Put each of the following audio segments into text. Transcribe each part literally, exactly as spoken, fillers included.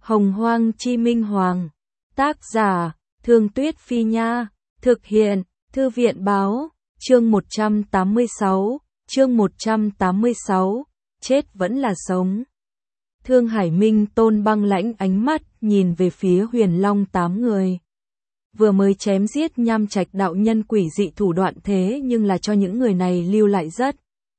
Hồng Hoang Chi Minh Hoàng. Tác giả, Thương Tuyết Phi Nha. Thực hiện, Thư viện Báo. Chương một trăm tám mươi sáu. Chương một trăm tám mươi sáu. Chết vẫn là sống. Thương Hải Minh Tôn băng lãnh ánh mắt, nhìn về phía Huyền Long tám người. Vừa mới chém giết Nham Trạch đạo nhân quỷ dị thủ đoạn, thế nhưng là cho những người này lưu lại rất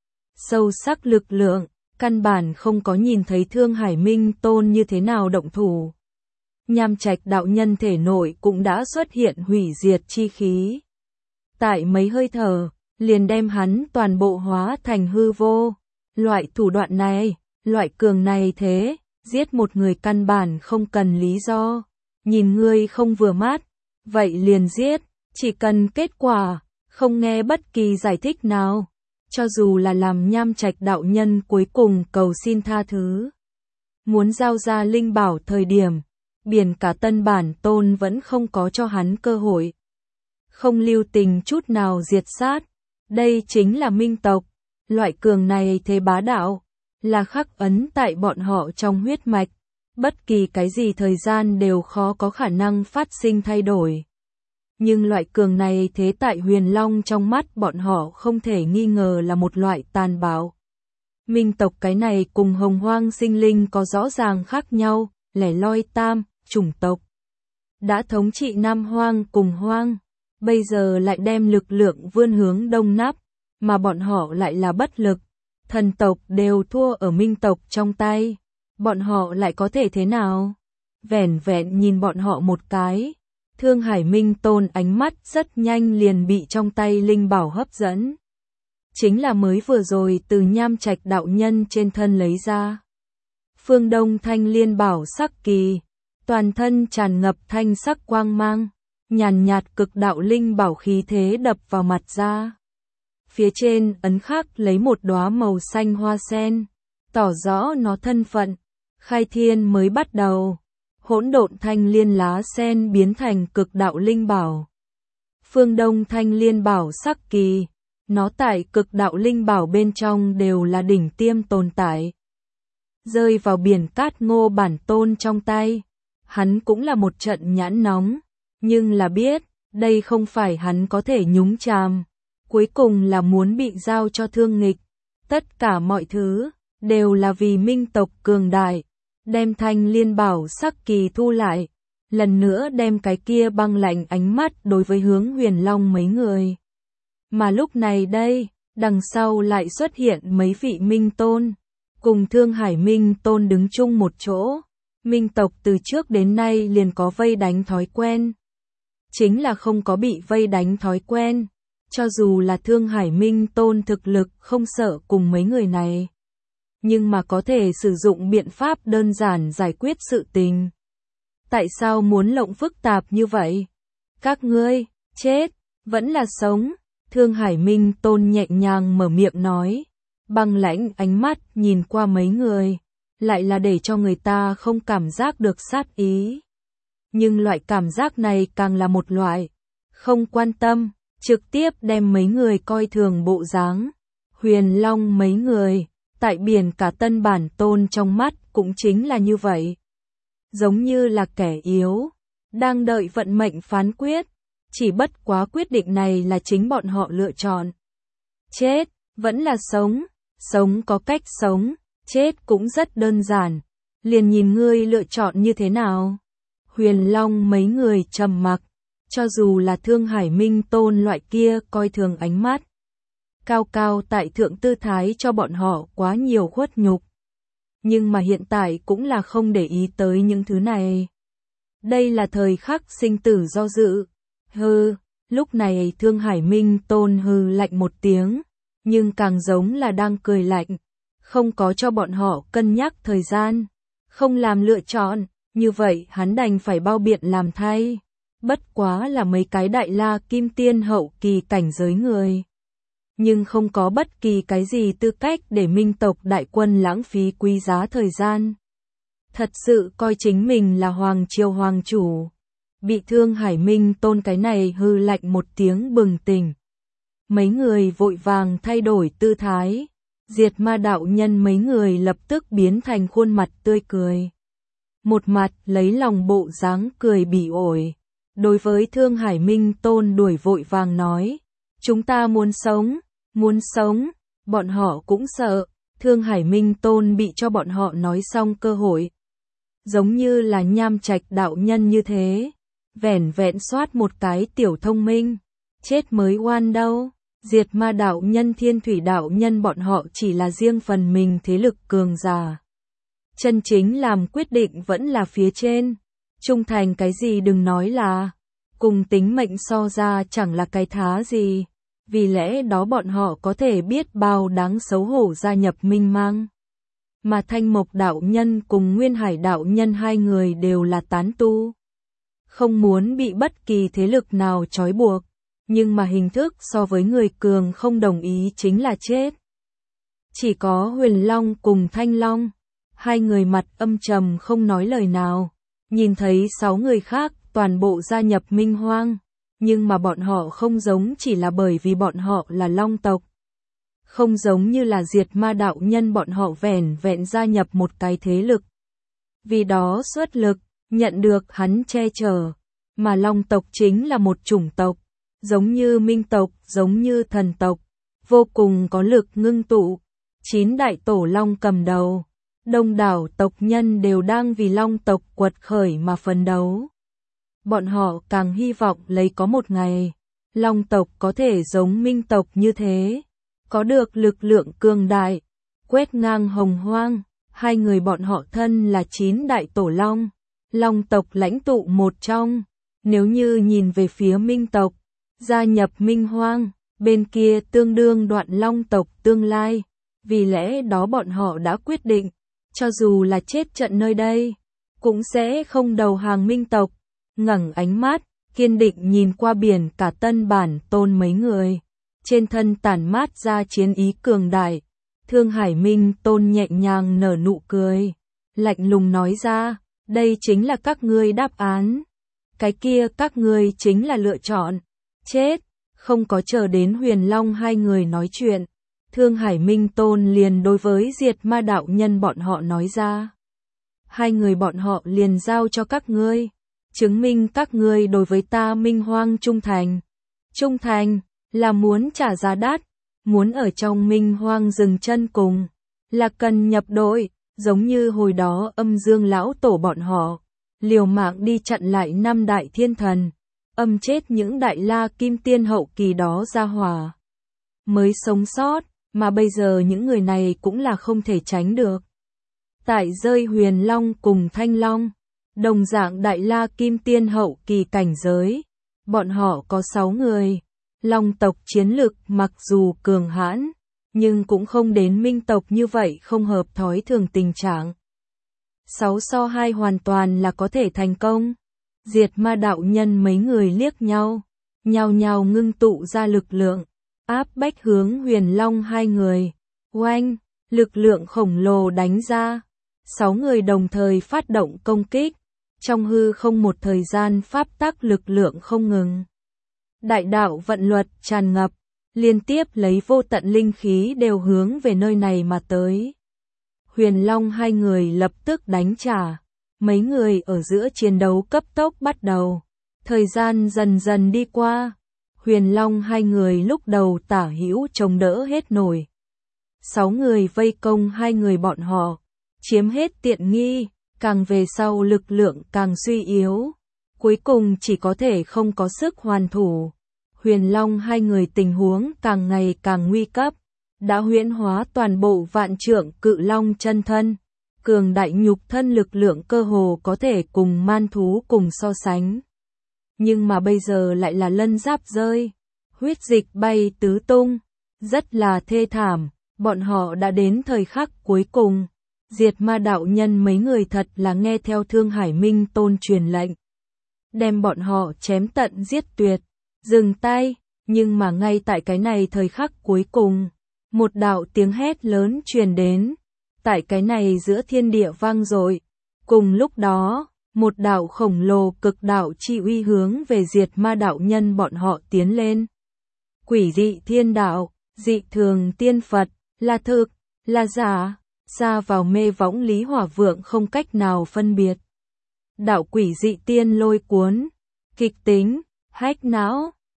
sâu sắc lực lượng, căn bản không có nhìn thấy Thương Hải Minh Tôn như thế nào động thủ. Nham Trạch đạo nhân thể nội cũng đã xuất hiện hủy diệt chi khí. Tại mấy hơi thở, liền đem hắn toàn bộ hóa thành hư vô. Loại thủ đoạn này, loại cường này thế, giết một người căn bản không cần lý do. Nhìn ngươi không vừa mắt, vậy liền giết, chỉ cần kết quả, không nghe bất kỳ giải thích nào. Cho dù là làm Nham Trạch đạo nhân cuối cùng cầu xin tha thứ, muốn giao ra linh bảo thời điểm, biển cả Tân Bản Tôn vẫn không có cho hắn cơ hội. Không lưu tình chút nào diệt sát. Đây chính là Minh tộc. Loại cường này thế bá đạo, là khắc ấn tại bọn họ trong huyết mạch. Bất kỳ cái gì thời gian đều khó có khả năng phát sinh thay đổi. Nhưng loại cường này thế tại Huyền Long trong mắt bọn họ không thể nghi ngờ là một loại tàn bạo. Minh tộc cái này cùng Hồng Hoang sinh linh có rõ ràng khác nhau, lẻ loi tam, chủng tộc. Đã thống trị Nam Hoang cùng Hoang, bây giờ lại đem lực lượng vươn hướng Đông Nắp, mà bọn họ lại là bất lực. Thần tộc đều thua ở Minh tộc trong tay, bọn họ lại có thể thế nào? Vẻn vẹn nhìn bọn họ một cái, Thương Hải Minh Tôn ánh mắt rất nhanh liền bị trong tay linh bảo hấp dẫn. Chính là mới vừa rồi từ Nham Trạch đạo nhân trên thân lấy ra. Phương Đông Thanh Liên bảo sắc kỳ, toàn thân tràn ngập thanh sắc quang mang, nhàn nhạt cực đạo linh bảo khí thế đập vào mặt ra. Phía trên ấn khắc lấy một đóa màu xanh hoa sen, tỏ rõ nó thân phận. Khai thiên mới bắt đầu, hỗn độn thanh liên lá sen biến thành cực đạo linh bảo. Phương Đông Thanh Liên bảo sắc kỳ, nó tại cực đạo linh bảo bên trong đều là đỉnh tiêm tồn tại. Rơi vào biển cát Ngô Bản Tôn trong tay, hắn cũng là một trận nhãn nóng, nhưng là biết, đây không phải hắn có thể nhúng chàm. Cuối cùng là muốn bị giao cho Thương Nghịch. Tất cả mọi thứ, đều là vì Minh tộc cường đại. Đem Thanh Liên bảo sắc kỳ thu lại, lần nữa đem cái kia băng lạnh ánh mắt đối với hướng Huyền Long mấy người. Mà lúc này đây, đằng sau lại xuất hiện mấy vị Minh Tôn, cùng Thương Hải Minh Tôn đứng chung một chỗ. Minh tộc từ trước đến nay liền có vây đánh thói quen. Chính là không có bị vây đánh thói quen. Cho dù là Thương Hải Minh Tôn thực lực không sợ cùng mấy người này, nhưng mà có thể sử dụng biện pháp đơn giản giải quyết sự tình. Tại sao muốn lộng phức tạp như vậy? Các ngươi, chết, vẫn là sống? Thương Hải Minh Tôn nhẹ nhàng mở miệng nói, băng lãnh ánh mắt nhìn qua mấy người, lại là để cho người ta không cảm giác được sát ý. Nhưng loại cảm giác này càng là một loại, không quan tâm, trực tiếp đem mấy người coi thường bộ dáng. Huyền Long mấy người, tại biển cả Tân Bản Tôn trong mắt cũng chính là như vậy. Giống như là kẻ yếu, đang đợi vận mệnh phán quyết, chỉ bất quá quyết định này là chính bọn họ lựa chọn. Chết, vẫn là sống, sống có cách sống, chết cũng rất đơn giản, liền nhìn ngươi lựa chọn như thế nào. Huyền Long mấy người trầm mặc, cho dù là Thương Hải Minh Tôn loại kia coi thường ánh mắt. Cao cao tại thượng tư thái cho bọn họ quá nhiều khuất nhục. Nhưng mà hiện tại cũng là không để ý tới những thứ này. Đây là thời khắc sinh tử do dự. Hừ, lúc này Thương Hải Minh Tôn hừ lạnh một tiếng, nhưng càng giống là đang cười lạnh. Không có cho bọn họ cân nhắc thời gian, không làm lựa chọn, như vậy hắn đành phải bao biện làm thay. Bất quá là mấy cái đại la kim tiên hậu kỳ cảnh giới người. Nhưng không có bất kỳ cái gì tư cách để Minh tộc đại quân lãng phí quý giá thời gian. Thật sự coi chính mình là hoàng triều hoàng chủ. Bị Thương Hải Minh Tôn cái này hư lạnh một tiếng bừng tỉnh. Mấy người vội vàng thay đổi tư thái. Diệt Ma đạo nhân mấy người lập tức biến thành khuôn mặt tươi cười. một mặt lấy lòng bộ dáng cười bỉ ổi. Đối với Thương Hải Minh Tôn đuổi vội vàng nói, chúng ta muốn sống, muốn sống, bọn họ cũng sợ, Thương Hải Minh Tôn bị cho bọn họ nói xong cơ hội. Giống như là Nham Trạch đạo nhân như thế, vẻn vẹn soát một cái tiểu thông minh, chết mới oan đâu. Diệt Ma đạo nhân, Thiên Thủy đạo nhân bọn họ chỉ là riêng phần mình thế lực cường giả. Chân chính làm quyết định vẫn là phía trên. Trung thành cái gì đừng nói là, cùng tính mệnh so ra chẳng là cái thá gì. Vì lẽ đó bọn họ có thể biết bao đáng xấu hổ gia nhập Minh Mang. Mà Thanh Mộc đạo nhân cùng Nguyên Hải đạo nhân hai người đều là tán tu. Không muốn bị bất kỳ thế lực nào trói buộc. Nhưng mà hình thức so với người cường không đồng ý chính là chết. Chỉ có Huyền Long cùng Thanh Long, hai người mặt âm trầm không nói lời nào, nhìn thấy sáu người khác toàn bộ gia nhập Minh Hoang, nhưng mà bọn họ không giống chỉ là bởi vì bọn họ là Long tộc. Không giống như là Diệt Ma đạo nhân bọn họ vẻn vẹn gia nhập một cái thế lực. Vì đó xuất lực, nhận được hắn che chở, mà Long tộc chính là một chủng tộc. Giống như Minh tộc, giống như thần tộc, vô cùng có lực ngưng tụ, chín đại tổ long cầm đầu, đông đảo tộc nhân đều đang vì Long tộc quật khởi mà phấn đấu. Bọn họ càng hy vọng lấy có một ngày, Long tộc có thể giống Minh tộc như thế, có được lực lượng cường đại, quét ngang hồng hoang, hai người bọn họ thân là chín đại tổ long, Long tộc lãnh tụ một trong, nếu như nhìn về phía Minh tộc, gia nhập Minh Hoang, bên kia tương đương đoạn Long tộc tương lai, vì lẽ đó bọn họ đã quyết định, cho dù là chết trận nơi đây, cũng sẽ không đầu hàng Minh tộc. Ngẩng ánh mắt, kiên định nhìn qua biển cả Tân Bản Tôn mấy người, trên thân tản mát ra chiến ý cường đại, Thương Hải Minh Tôn nhẹ nhàng nở nụ cười, lạnh lùng nói ra, đây chính là các ngươi đáp án, cái kia các ngươi chính là lựa chọn. Chết, không có chờ đến Huyền Long hai người nói chuyện, Thương Hải Minh Tôn liền đối với Diệt Ma đạo nhân bọn họ nói ra. Hai người bọn họ liền giao cho các ngươi, chứng minh các ngươi đối với ta Minh Hoang trung thành. Trung thành, là muốn trả giá đắt, muốn ở trong Minh Hoang dừng chân cùng, là cần nhập đội, giống như hồi đó Âm Dương lão tổ bọn họ, liều mạng đi chặn lại năm đại thiên thần. Âm chết những đại la kim tiên hậu kỳ đó ra hỏa. Mới sống sót, mà bây giờ những người này cũng là không thể tránh được. Tại rơi Huyền Long cùng Thanh Long, đồng dạng đại la kim tiên hậu kỳ cảnh giới. Bọn họ có sáu người. Long tộc chiến lực mặc dù cường hãn, nhưng cũng không đến Minh tộc như vậy không hợp thói thường tình trạng. sáu so hai hoàn toàn là có thể thành công. Diệt Ma đạo nhân mấy người liếc nhau, nhao nhao ngưng tụ ra lực lượng, áp bách hướng Huyền Long hai người. Oanh, lực lượng khổng lồ đánh ra, sáu người đồng thời phát động công kích, trong hư không một thời gian pháp tắc lực lượng không ngừng. Đại đạo vận luật tràn ngập, liên tiếp lấy vô tận linh khí đều hướng về nơi này mà tới. Huyền Long hai người lập tức đánh trả. Mấy người ở giữa chiến đấu cấp tốc bắt đầu, thời gian dần dần đi qua, Huyền Long hai người lúc đầu tả hữu chống đỡ hết nổi. Sáu người vây công hai người bọn họ, chiếm hết tiện nghi, càng về sau lực lượng càng suy yếu, cuối cùng chỉ có thể không có sức hoàn thủ. Huyền Long hai người tình huống càng ngày càng nguy cấp, đã huyễn hóa toàn bộ vạn trượng cự long chân thân. Cường đại nhục thân lực lượng cơ hồ có thể cùng man thú cùng so sánh. Nhưng mà bây giờ lại là lân giáp rơi, huyết dịch bay tứ tung, rất là thê thảm, bọn họ đã đến thời khắc cuối cùng. Diệt Ma đạo nhân mấy người thật là nghe theo Thương Hải Minh Tôn truyền lệnh. Đem bọn họ chém tận giết tuyệt, dừng tay, nhưng mà ngay tại cái này thời khắc cuối cùng, một đạo tiếng hét lớn truyền đến. Tại cái này giữa thiên địa vang dội, cùng lúc đó, một đạo khổng lồ cực đạo chi uy hướng về Diệt Ma đạo nhân bọn họ tiến lên. Quỷ dị thiên đạo, dị thường tiên Phật, là thực, là giả, xa vào mê võng Lý Hỏa Vượng không cách nào phân biệt. Đạo quỷ dị tiên lôi cuốn. Kịch tính, hack não.